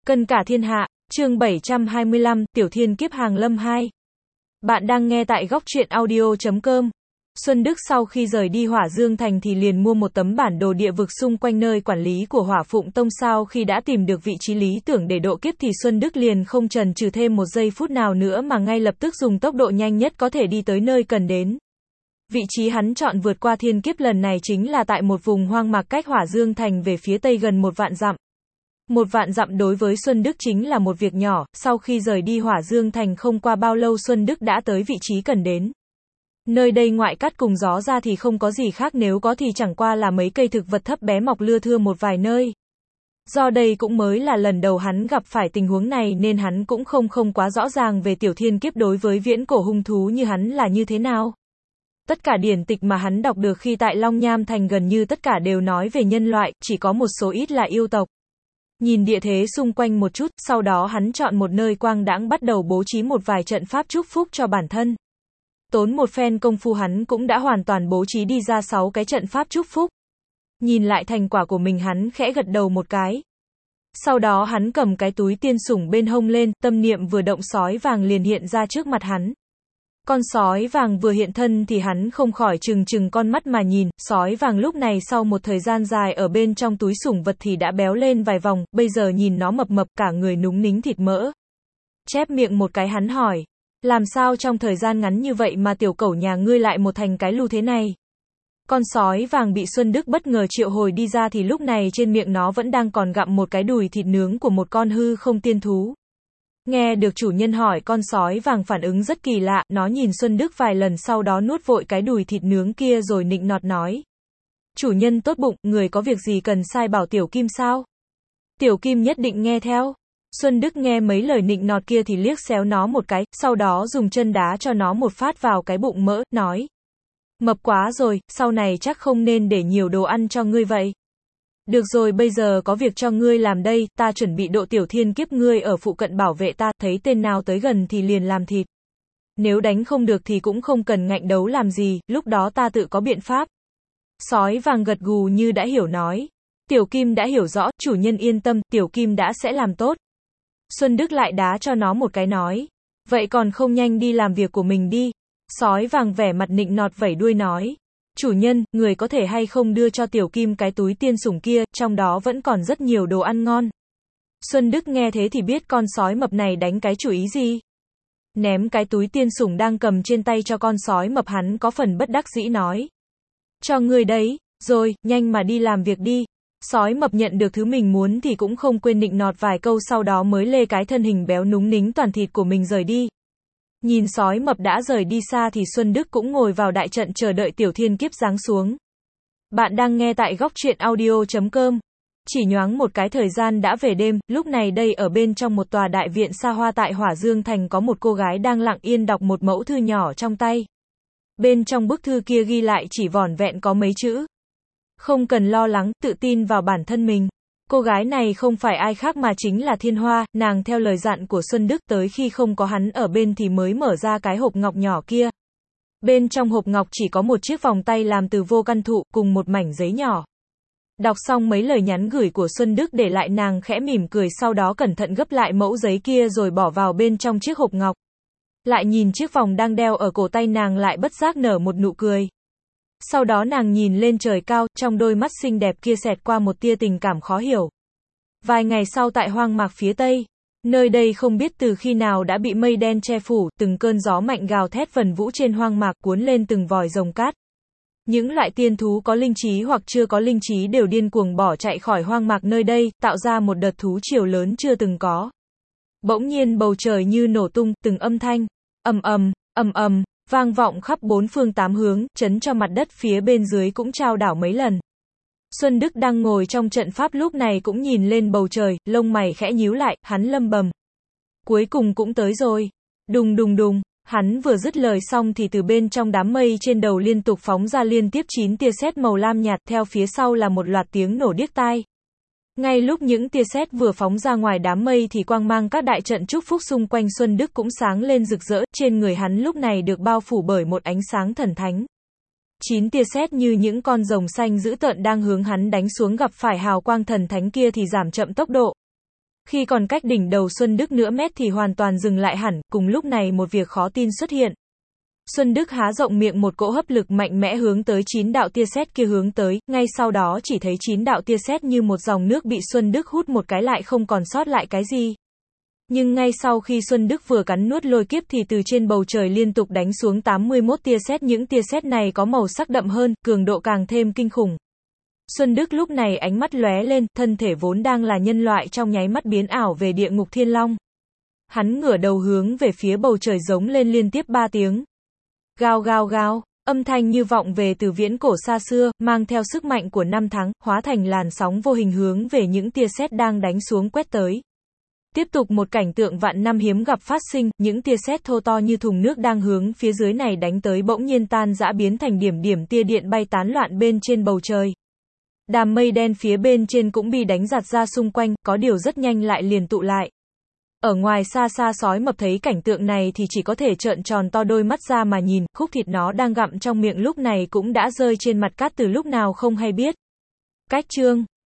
Cân cả thiên hạ, chương 725, Tiểu Thiên Kiếp Hàng Lâm 2. Bạn đang nghe tại góc truyện audio.com. Xuân Đức sau khi rời đi Hỏa Dương Thành thì liền mua một tấm bản đồ địa vực xung quanh nơi quản lý của Hỏa Phụng Tông. Sau khi đã tìm được vị trí lý tưởng để độ kiếp thì Xuân Đức liền không chần chừ thêm một giây phút nào nữa mà ngay lập tức dùng tốc độ nhanh nhất có thể đi tới nơi cần đến. Vị trí hắn chọn vượt qua thiên kiếp lần này chính là tại một vùng hoang mạc cách Hỏa Dương Thành về phía tây gần 1.000 dặm. 1.000 dặm đối với Xuân Đức chính là một việc nhỏ. Sau khi rời đi Hỏa Dương Thành không qua bao lâu Xuân Đức đã tới vị trí cần đến. Nơi đây ngoại cát cùng gió ra thì không có gì khác, nếu có thì chẳng qua là mấy cây thực vật thấp bé mọc lưa thưa một vài nơi. Do đây cũng mới là lần đầu hắn gặp phải tình huống này nên hắn cũng không quá rõ ràng về tiểu thiên kiếp đối với viễn cổ hung thú như hắn là như thế nào. Tất cả điển tịch mà hắn đọc được khi tại Long Nham Thành gần như tất cả đều nói về nhân loại, chỉ có một số ít là yêu tộc. Nhìn địa thế xung quanh một chút, sau đó hắn chọn một nơi quang đãng bắt đầu bố trí một vài trận pháp chúc phúc cho bản thân. Tốn một phen công phu hắn cũng đã hoàn toàn bố trí đi ra 6 cái trận pháp chúc phúc. Nhìn lại thành quả của mình hắn khẽ gật đầu một cái. Sau đó hắn cầm cái túi tiên sủng bên hông lên, tâm niệm vừa động sói vàng liền hiện ra trước mặt hắn. Con sói vàng vừa hiện thân thì hắn không khỏi trừng con mắt mà nhìn, sói vàng lúc này sau một thời gian dài ở bên trong túi sủng vật thì đã béo lên vài vòng, bây giờ nhìn nó mập cả người núng nính thịt mỡ. Chép miệng một cái hắn hỏi, làm sao trong thời gian ngắn như vậy mà tiểu cẩu nhà ngươi lại một thành cái lù thế này? Con sói vàng bị Xuân Đức bất ngờ triệu hồi đi ra thì lúc này trên miệng nó vẫn đang còn gặm một cái đùi thịt nướng của một con hư không tiên thú. Nghe được chủ nhân hỏi con sói vàng phản ứng rất kỳ lạ, nó nhìn Xuân Đức vài lần sau đó nuốt vội cái đùi thịt nướng kia rồi nịnh nọt nói. Chủ nhân tốt bụng, người có việc gì cần sai bảo Tiểu Kim sao? Tiểu Kim nhất định nghe theo. Xuân Đức nghe mấy lời nịnh nọt kia thì liếc xéo nó một cái, sau đó dùng chân đá cho nó một phát vào cái bụng mỡ, nói. Mập quá rồi, sau này chắc không nên để nhiều đồ ăn cho ngươi vậy. Được rồi, bây giờ có việc cho ngươi làm đây, ta chuẩn bị độ tiểu thiên kiếp, ngươi ở phụ cận bảo vệ ta, thấy tên nào tới gần thì liền làm thịt. Nếu đánh không được thì cũng không cần ngạnh đấu làm gì, lúc đó ta tự có biện pháp. Sói vàng gật gù như đã hiểu nói. Tiểu Kim đã hiểu rõ, chủ nhân yên tâm, Tiểu Kim đã sẽ làm tốt. Xuân Đức lại đá cho nó một cái nói. Vậy còn không nhanh đi làm việc của mình đi. Sói vàng vẻ mặt nịnh nọt vẩy đuôi nói. Chủ nhân, người có thể hay không đưa cho Tiểu Kim cái túi tiên sủng kia, trong đó vẫn còn rất nhiều đồ ăn ngon. Xuân Đức nghe thế thì biết con sói mập này đánh cái chủ ý gì. Ném cái túi tiên sủng đang cầm trên tay cho con sói mập, hắn có phần bất đắc dĩ nói. Cho ngươi đấy, rồi, nhanh mà đi làm việc đi. Sói mập nhận được thứ mình muốn thì cũng không quên nịnh nọt vài câu, sau đó mới lê cái thân hình béo núng nính toàn thịt của mình rời đi. Nhìn sói mập đã rời đi xa thì Xuân Đức cũng ngồi vào đại trận chờ đợi tiểu thiên kiếp giáng xuống. Bạn đang nghe tại góc truyện audio.com. Chỉ nhoáng một cái thời gian đã về đêm, lúc này đây ở bên trong một tòa đại viện xa hoa tại Hỏa Dương Thành có một cô gái đang lặng yên đọc một mẫu thư nhỏ trong tay. Bên trong bức thư kia ghi lại chỉ vỏn vẹn có mấy chữ. Không cần lo lắng, tự tin vào bản thân mình. Cô gái này không phải ai khác mà chính là Thiên Hoa, nàng theo lời dặn của Xuân Đức tới khi không có hắn ở bên thì mới mở ra cái hộp ngọc nhỏ kia. Bên trong hộp ngọc chỉ có một chiếc vòng tay làm từ vô căn thụ cùng một mảnh giấy nhỏ. Đọc xong mấy lời nhắn gửi của Xuân Đức để lại, nàng khẽ mỉm cười, sau đó cẩn thận gấp lại mẫu giấy kia rồi bỏ vào bên trong chiếc hộp ngọc. Lại nhìn chiếc vòng đang đeo ở cổ tay, nàng lại bất giác nở một nụ cười. Sau đó nàng nhìn lên trời cao, trong đôi mắt xinh đẹp kia xẹt qua một tia tình cảm khó hiểu. Vài ngày sau tại hoang mạc phía tây, nơi đây không biết từ khi nào đã bị mây đen che phủ, từng cơn gió mạnh gào thét vần vũ trên hoang mạc cuốn lên từng vòi rồng cát. Những loại tiên thú có linh trí hoặc chưa có linh trí đều điên cuồng bỏ chạy khỏi hoang mạc nơi đây, tạo ra một đợt thú triều lớn chưa từng có. Bỗng nhiên bầu trời như nổ tung, từng âm thanh ầm ầm vang vọng khắp bốn phương tám hướng, chấn cho mặt đất phía bên dưới cũng chao đảo mấy lần. Xuân Đức đang ngồi trong trận pháp lúc này cũng nhìn lên bầu trời, lông mày khẽ nhíu lại, hắn lầm bầm. Cuối cùng cũng tới rồi. Đùng đùng đùng, hắn vừa dứt lời xong thì từ bên trong đám mây trên đầu liên tục phóng ra liên tiếp 9 tia sét màu lam nhạt, theo phía sau là một loạt tiếng nổ điếc tai. Ngay lúc những tia sét vừa phóng ra ngoài đám mây thì quang mang các đại trận chúc phúc xung quanh Xuân Đức cũng sáng lên rực rỡ, trên người hắn lúc này được bao phủ bởi một ánh sáng thần thánh. 9 tia sét như những con rồng xanh dữ tợn đang hướng hắn đánh xuống, gặp phải hào quang thần thánh kia thì giảm chậm tốc độ. Khi còn cách đỉnh đầu Xuân Đức nửa mét thì hoàn toàn dừng lại hẳn, cùng lúc này một việc khó tin xuất hiện. Xuân Đức há rộng miệng, một cỗ hấp lực mạnh mẽ hướng tới 9 đạo tia sét kia hướng tới, ngay sau đó chỉ thấy 9 đạo tia sét như một dòng nước bị Xuân Đức hút một cái lại không còn sót lại cái gì. Nhưng ngay sau khi Xuân Đức vừa cắn nuốt lôi kiếp thì từ trên bầu trời liên tục đánh xuống 81 tia sét, những tia sét này có màu sắc đậm hơn, cường độ càng thêm kinh khủng. Xuân Đức lúc này ánh mắt lóe lên, thân thể vốn đang là nhân loại trong nháy mắt biến ảo về địa ngục thiên long. Hắn ngửa đầu hướng về phía bầu trời giống lên liên tiếp 3 tiếng. Gào gào gào, âm thanh như vọng về từ viễn cổ xa xưa, mang theo sức mạnh của năm tháng, hóa thành làn sóng vô hình hướng về những tia sét đang đánh xuống quét tới. Tiếp tục một cảnh tượng vạn năm hiếm gặp phát sinh, những tia sét thô to như thùng nước đang hướng phía dưới này đánh tới bỗng nhiên tan rã biến thành điểm điểm tia điện bay tán loạn bên trên bầu trời. Đám mây đen phía bên trên cũng bị đánh giạt ra xung quanh, có điều rất nhanh lại liền tụ lại. Ở ngoài xa xa sói mập thấy cảnh tượng này thì chỉ có thể trợn tròn to đôi mắt ra mà nhìn, khúc thịt nó đang gặm trong miệng lúc này cũng đã rơi trên mặt cát từ lúc nào không hay biết. Cách chương